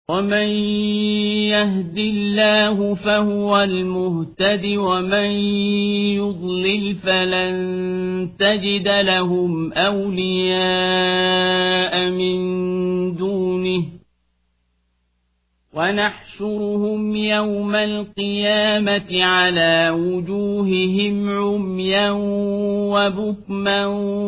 ومن يهد الله فهو المهتد ومن يضلل فلن تجد لهم أولياء من دونه ونحشرهم يوم القيامة على وجوههم عميا وبكما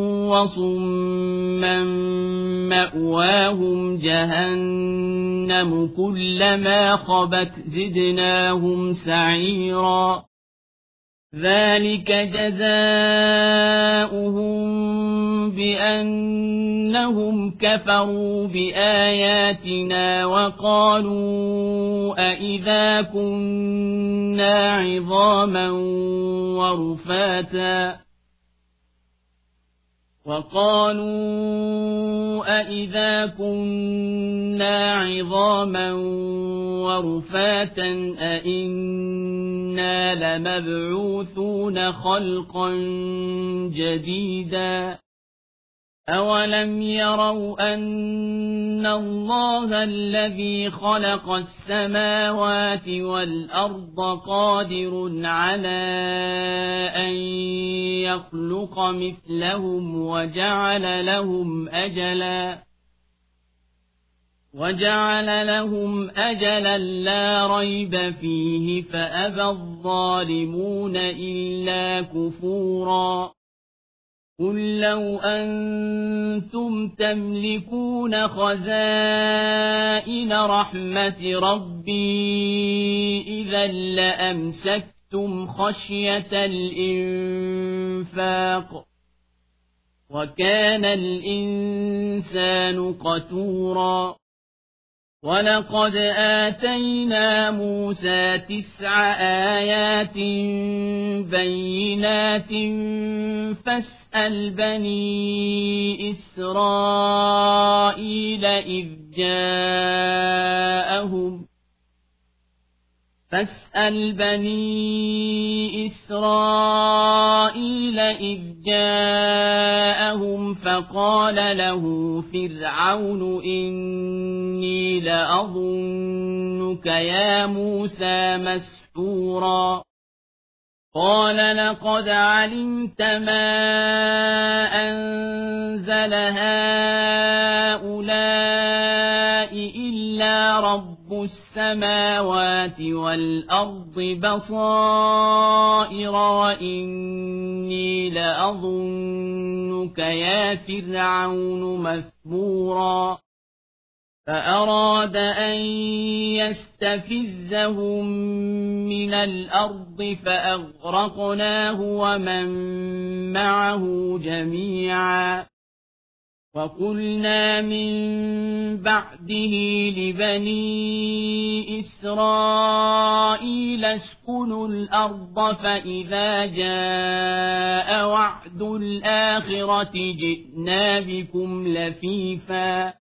وصما مأواهم جهنم كلما خبت زدناهم سعيرا ذلك جزاؤهم بأنهم كفروا بآياتنا وقالوا أإذا كنا عظاما ورفاتا أإنا لمبعوثون خلقا جديدا أولم يروا أن الله الذي خلق السماوات والأرض قادر على أن يخلق مثلهم وجعل لهم أجلا لا ريب فيه فأبى الظالمون إلا كفورا قل لو أنتم تملكون خزائن رحمة ربي إذا لأمسكتم خشية الإنفاق وكان الإنسان قتورا ولقد آتينا موسى 9 آيات بينات فاسأل بني إسرائيل إذ جاءهم فقال له فرعون إني لأظنك يا موسى مسحورا قال لقد علمت ما أنزل هؤلاء إلا رب السماوات والأرض بصائر وإني لأظنك يا فرعون مثبورا فأراد أن يستفزهم من الأرض فأغرقناه ومن معه جميعا وقلنا من بعده لبني إسرائيل اسكنوا الأرض فإذا جاء وعد الآخرة جئنا بكم لفيفا